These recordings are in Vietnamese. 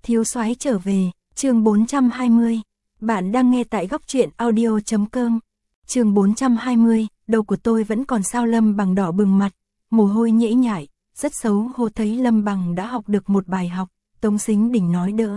Thiếu soái trở về, chương 420. Bạn đang nghe tại góc truyện audio.com. Chương 420, đầu của tôi vẫn còn sao. Lâm Bằng đỏ bừng mặt, mồ hôi nhễ nhại, rất xấu hổ. Thấy Lâm Bằng đã học được một bài học, Tống Sính Đình nói đỡ.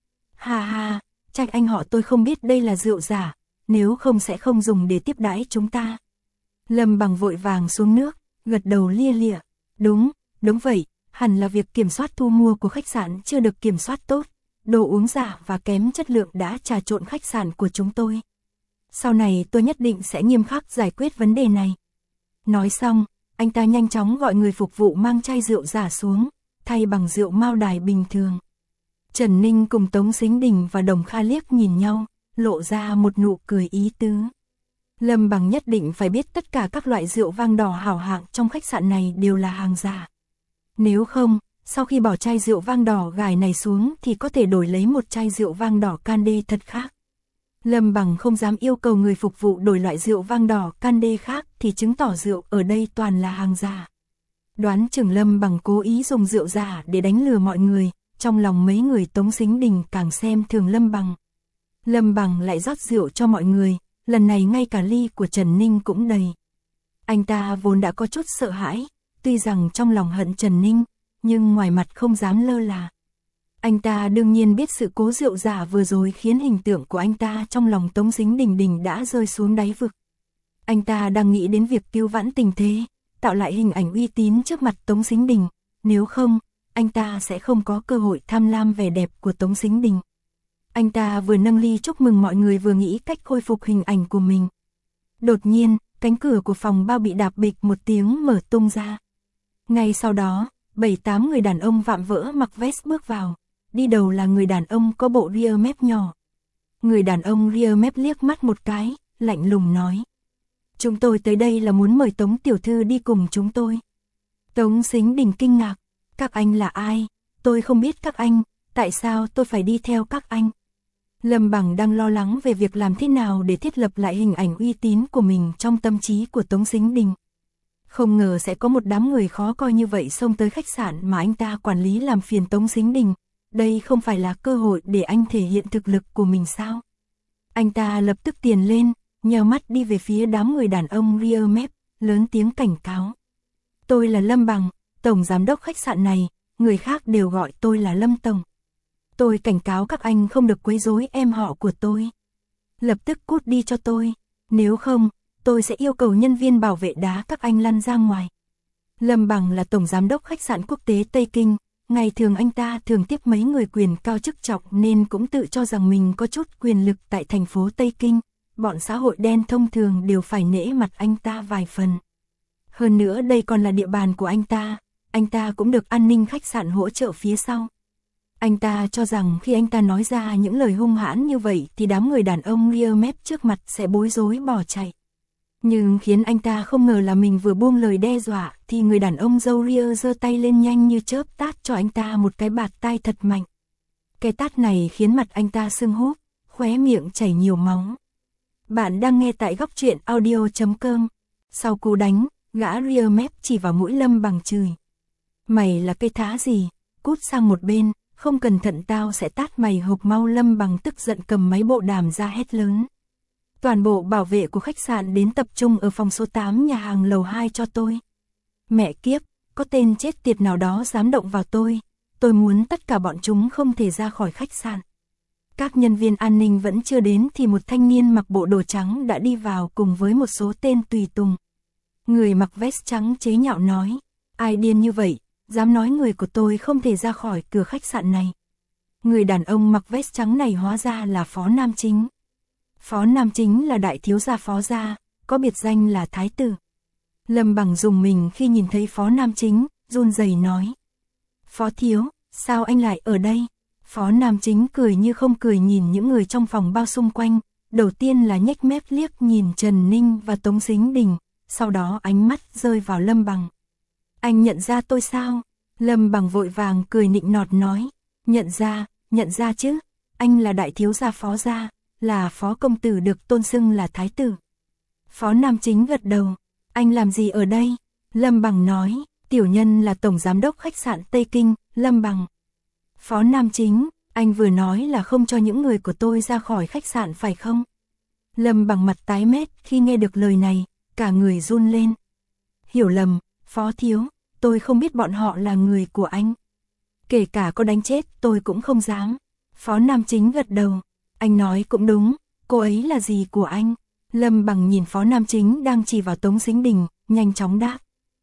Ha ha, trách anh họ tôi không biết đây là rượu giả, nếu không sẽ không dùng để tiếp đãi chúng ta. Lâm Bằng vội vàng xuống nước, gật đầu lia lịa. Đúng vậy, hẳn là việc kiểm soát thu mua của khách sạn chưa được kiểm soát tốt. Đồ uống giả và kém chất lượng đã trà trộn khách sạn của chúng tôi. Sau này tôi nhất định sẽ nghiêm khắc giải quyết vấn đề này. Nói xong, anh ta nhanh chóng gọi người phục vụ mang chai rượu giả xuống, thay bằng rượu Mao Đài bình thường. Trần Ninh cùng Tống Sính Đình và Đồng Kha liếc nhìn nhau, lộ ra một nụ cười ý tứ. Lâm Bằng nhất định phải biết tất cả các loại rượu vang đỏ hảo hạng trong khách sạn này đều là hàng giả. Nếu không, sau khi bỏ chai rượu vang đỏ gài này xuống thì có thể đổi lấy một chai rượu vang đỏ Candé thật khác. Lâm Bằng không dám yêu cầu người phục vụ đổi loại rượu vang đỏ Candé khác thì chứng tỏ rượu ở đây toàn là hàng giả. Đoán chừng Lâm Bằng cố ý dùng rượu giả để đánh lừa mọi người, trong lòng mấy người Tống Sính Đình càng xem thường Lâm Bằng. Lâm Bằng lại rót rượu cho mọi người, lần này ngay cả ly của Trần Ninh cũng đầy. Anh ta vốn đã có chút sợ hãi, tuy rằng trong lòng hận Trần Ninh, nhưng ngoài mặt không dám lơ là. Anh ta đương nhiên biết sự cố rượu giả vừa rồi khiến hình tượng của anh ta trong lòng Tống Sính Đình đã rơi xuống đáy vực. Anh ta đang nghĩ đến việc cứu vãn tình thế, tạo lại hình ảnh uy tín trước mặt Tống Sính Đình, nếu không, anh ta sẽ không có cơ hội tham lam vẻ đẹp của Tống Sính Đình. Anh ta vừa nâng ly chúc mừng mọi người vừa nghĩ cách khôi phục hình ảnh của mình. Đột nhiên, cánh cửa của phòng bao bị đạp bịch một tiếng mở tung ra. Ngay sau đó, 7-8 người đàn ông vạm vỡ mặc vest bước vào. Đi đầu là người đàn ông có bộ ria mép nhỏ. Người đàn ông ria mép liếc mắt một cái, lạnh lùng nói. Chúng tôi tới đây là muốn mời Tống tiểu thư đi cùng chúng tôi. Tống Sính Đình kinh ngạc. Các anh là ai? Tôi không biết các anh, tại sao tôi phải đi theo các anh? Lâm Bằng đang lo lắng về việc làm thế nào để thiết lập lại hình ảnh uy tín của mình trong tâm trí của Tống Sính Đình. Không ngờ sẽ có một đám người khó coi như vậy xông tới khách sạn mà anh ta quản lý làm phiền Tống Sính Đình. Đây không phải là cơ hội để anh thể hiện thực lực của mình sao? Anh ta lập tức tiền lên, nheo mắt đi về phía đám người đàn ông ria mép, lớn tiếng cảnh cáo. Tôi là Lâm Bằng, tổng giám đốc khách sạn này, người khác đều gọi tôi là Lâm Tổng. Tôi cảnh cáo các anh không được quấy rối em họ của tôi. Lập tức cút đi cho tôi, nếu không, tôi sẽ yêu cầu nhân viên bảo vệ đá các anh lăn ra ngoài. Lâm Bằng là tổng giám đốc khách sạn quốc tế Tây Kinh, ngày thường anh ta thường tiếp mấy người quyền cao chức trọng nên cũng tự cho rằng mình có chút quyền lực tại thành phố Tây Kinh, bọn xã hội đen thông thường đều phải nể mặt anh ta vài phần. Hơn nữa đây còn là địa bàn của anh ta cũng được an ninh khách sạn hỗ trợ phía sau. Anh ta cho rằng khi anh ta nói ra những lời hung hãn như vậy thì đám người đàn ông ria mép trước mặt sẽ bối rối bỏ chạy. Nhưng khiến anh ta không ngờ là mình vừa buông lời đe dọa thì người đàn ông râu ria giơ tay lên nhanh như chớp tát cho anh ta một cái bạt tai thật mạnh. Cái tát này khiến mặt anh ta sưng húp, khóe miệng chảy nhiều máu. Bạn đang nghe tại góc truyện audio.com. Sau cú đánh, gã ria mép chỉ vào mũi Lâm Bằng chửi. Mày là cây thá gì, cút sang một bên, không cẩn thận tao sẽ tát mày hộc mau. Lâm Bằng tức giận cầm máy bộ đàm ra hét lớn. Toàn bộ bảo vệ của khách sạn đến tập trung ở phòng số 8 nhà hàng lầu 2 cho tôi. Mẹ kiếp, có tên chết tiệt nào đó dám động vào tôi muốn tất cả bọn chúng không thể ra khỏi khách sạn. Các nhân viên an ninh vẫn chưa đến thì một thanh niên mặc bộ đồ trắng đã đi vào cùng với một số tên tùy tùng. Người mặc vest trắng chế nhạo nói, ai điên như vậy, dám nói người của tôi không thể ra khỏi cửa khách sạn này. Người đàn ông mặc vest trắng này hóa ra là Phó Nam Chính. Phó Nam Chính là đại thiếu gia Phó gia, có biệt danh là Thái tử. Lâm Bằng dùng mình khi nhìn thấy Phó Nam Chính, run rẩy nói. Phó thiếu, sao anh lại ở đây? Phó Nam Chính cười như không cười nhìn những người trong phòng bao xung quanh, đầu tiên là nhếch mép liếc nhìn Trần Ninh và Tống Sính Đình, sau đó ánh mắt rơi vào Lâm Bằng. Anh nhận ra tôi sao? Lâm Bằng vội vàng cười nịnh nọt nói. Nhận ra chứ, anh là đại thiếu gia Phó gia, là Phó công tử được tôn xưng là Thái tử. Phó Nam Chính gật đầu. Anh làm gì ở đây? Lâm Bằng nói, tiểu nhân là tổng giám đốc khách sạn Tây Kinh, Lâm Bằng. Phó Nam Chính, Anh vừa nói là không cho những người của tôi ra khỏi khách sạn phải không? Lâm Bằng mặt tái mét khi nghe được lời này, cả người run lên. Hiểu lầm, Phó thiếu, tôi không biết bọn họ là người của anh. Kể cả có đánh chết tôi cũng không dám. Phó Nam Chính gật đầu, anh nói cũng đúng, cô ấy là gì của anh? Lâm Bằng nhìn Phó Nam Chính đang chỉ vào Tống Sính Đình, nhanh chóng đáp.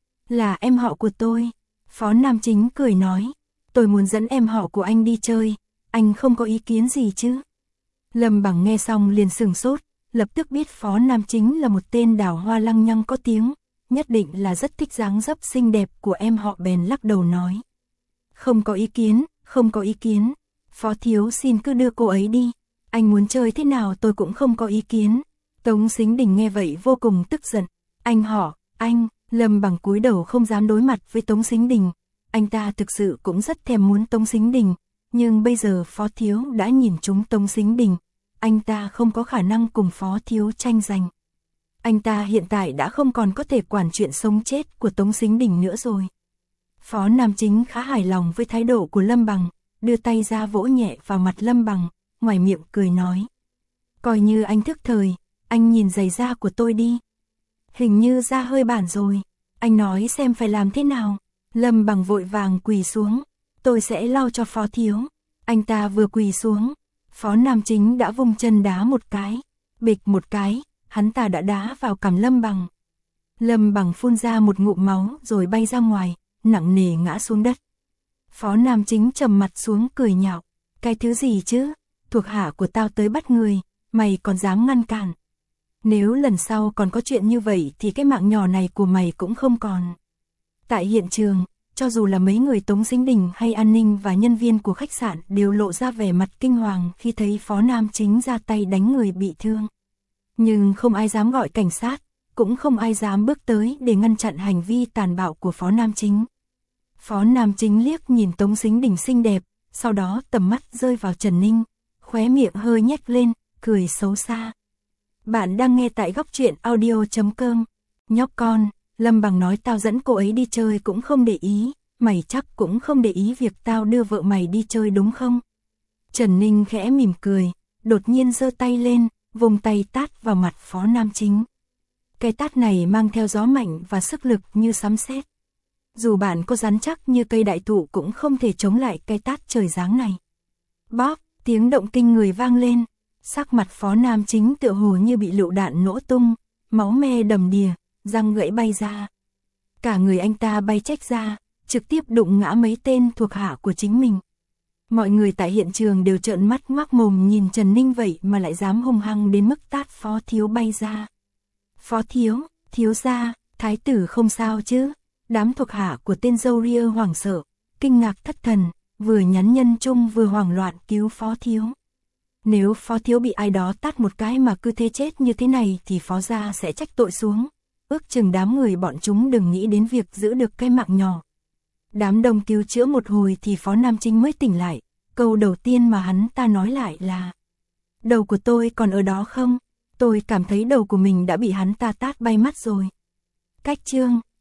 Là em họ của tôi. Phó Nam Chính cười nói, tôi muốn dẫn em họ của anh đi chơi, anh không có ý kiến gì chứ? Lâm Bằng nghe xong liền sửng sốt, lập tức biết Phó Nam Chính là một tên đào hoa lăng nhăng có tiếng, nhất định là rất thích dáng dấp xinh đẹp của em họ, bèn lắc đầu nói. Không có ý kiến, không có ý kiến, Phó thiếu xin cứ đưa cô ấy đi, anh muốn chơi thế nào tôi cũng không có ý kiến. Tống Sính Đình nghe vậy vô cùng tức giận, anh họ, anh, Lâm Bằng cúi đầu không dám đối mặt với Tống Sính Đình, anh ta thực sự cũng rất thèm muốn Tống Sính Đình, nhưng bây giờ Phó thiếu đã nhìn trúng Tống Sính Đình, anh ta không có khả năng cùng Phó thiếu tranh giành. Anh ta hiện tại đã không còn có thể quản chuyện sống chết của Tống Sính Đình nữa rồi. Phó Nam Chính khá hài lòng với thái độ của Lâm Bằng, đưa tay ra vỗ nhẹ vào mặt Lâm Bằng, ngoài miệng cười nói. Coi như anh thức thời, anh nhìn giày da của tôi đi. Hình như da hơi bản rồi, anh nói xem phải làm thế nào. Lâm Bằng vội vàng quỳ xuống, tôi sẽ lau cho Phó thiếu. Anh ta vừa quỳ xuống, Phó Nam Chính đã vung chân đá một cái, bịch một cái, hắn ta đã đá vào cằm Lâm Bằng. Lâm Bằng phun ra một ngụm máu rồi bay ra ngoài, nặng nề ngã xuống đất. Phó Nam Chính trầm mặt xuống cười nhạo, cái thứ gì chứ, thuộc hạ của tao tới bắt người, mày còn dám ngăn cản. Nếu lần sau còn có chuyện như vậy thì cái mạng nhỏ này của mày cũng không còn. Tại hiện trường, cho dù là mấy người Tống Sính Đình hay an ninh và nhân viên của khách sạn đều lộ ra vẻ mặt kinh hoàng khi thấy Phó Nam Chính ra tay đánh người bị thương. Nhưng không ai dám gọi cảnh sát, cũng không ai dám bước tới để ngăn chặn hành vi tàn bạo của Phó Nam Chính. Phó Nam Chính liếc nhìn Tống Sính Đình xinh đẹp, sau đó tầm mắt rơi vào Trần Ninh, khóe miệng hơi nhếch lên, cười xấu xa. Bạn đang nghe tại góc truyện audio.com. Nhóc con, Lâm Bằng nói tao dẫn cô ấy đi chơi cũng không để ý, mày chắc cũng không để ý việc tao đưa vợ mày đi chơi đúng không? Trần Ninh khẽ mỉm cười, đột nhiên giơ tay lên, vùng tay tát vào mặt Phó Nam Chính. Cái tát này mang theo gió mạnh và sức lực như sấm sét. Dù bạn có rắn chắc như cây đại thụ cũng không thể chống lại cái tát trời giáng này. Bóp, tiếng động kinh người vang lên, sắc mặt Phó Nam Chính tựa hồ như bị lựu đạn nổ tung, máu me đầm đìa, răng gãy bay ra. Cả người anh ta bay chếch ra, trực tiếp đụng ngã mấy tên thuộc hạ của chính mình. Mọi người tại hiện trường đều trợn mắt ngoác mồm nhìn Trần Ninh vậy mà lại dám hung hăng đến mức tát Phó thiếu bay ra. Phó thiếu, thiếu gia, thái tử không sao chứ? Đám thuộc hạ của tên dâu ria hoảng sợ, kinh ngạc thất thần, vừa nhắn nhân chung vừa hoảng loạn cứu Phó thiếu. Nếu Phó thiếu bị ai đó tát một cái mà cứ thế chết như thế này thì Phó gia sẽ trách tội xuống. Ước chừng đám người bọn chúng đừng nghĩ đến việc giữ được cái mạng nhỏ. Đám đông cứu chữa một hồi thì Phó Nam Chính mới tỉnh lại, câu đầu tiên mà hắn ta nói lại là: đầu của tôi còn ở đó không? Tôi cảm thấy đầu của mình đã bị hắn ta tát bay mất rồi. Cách chương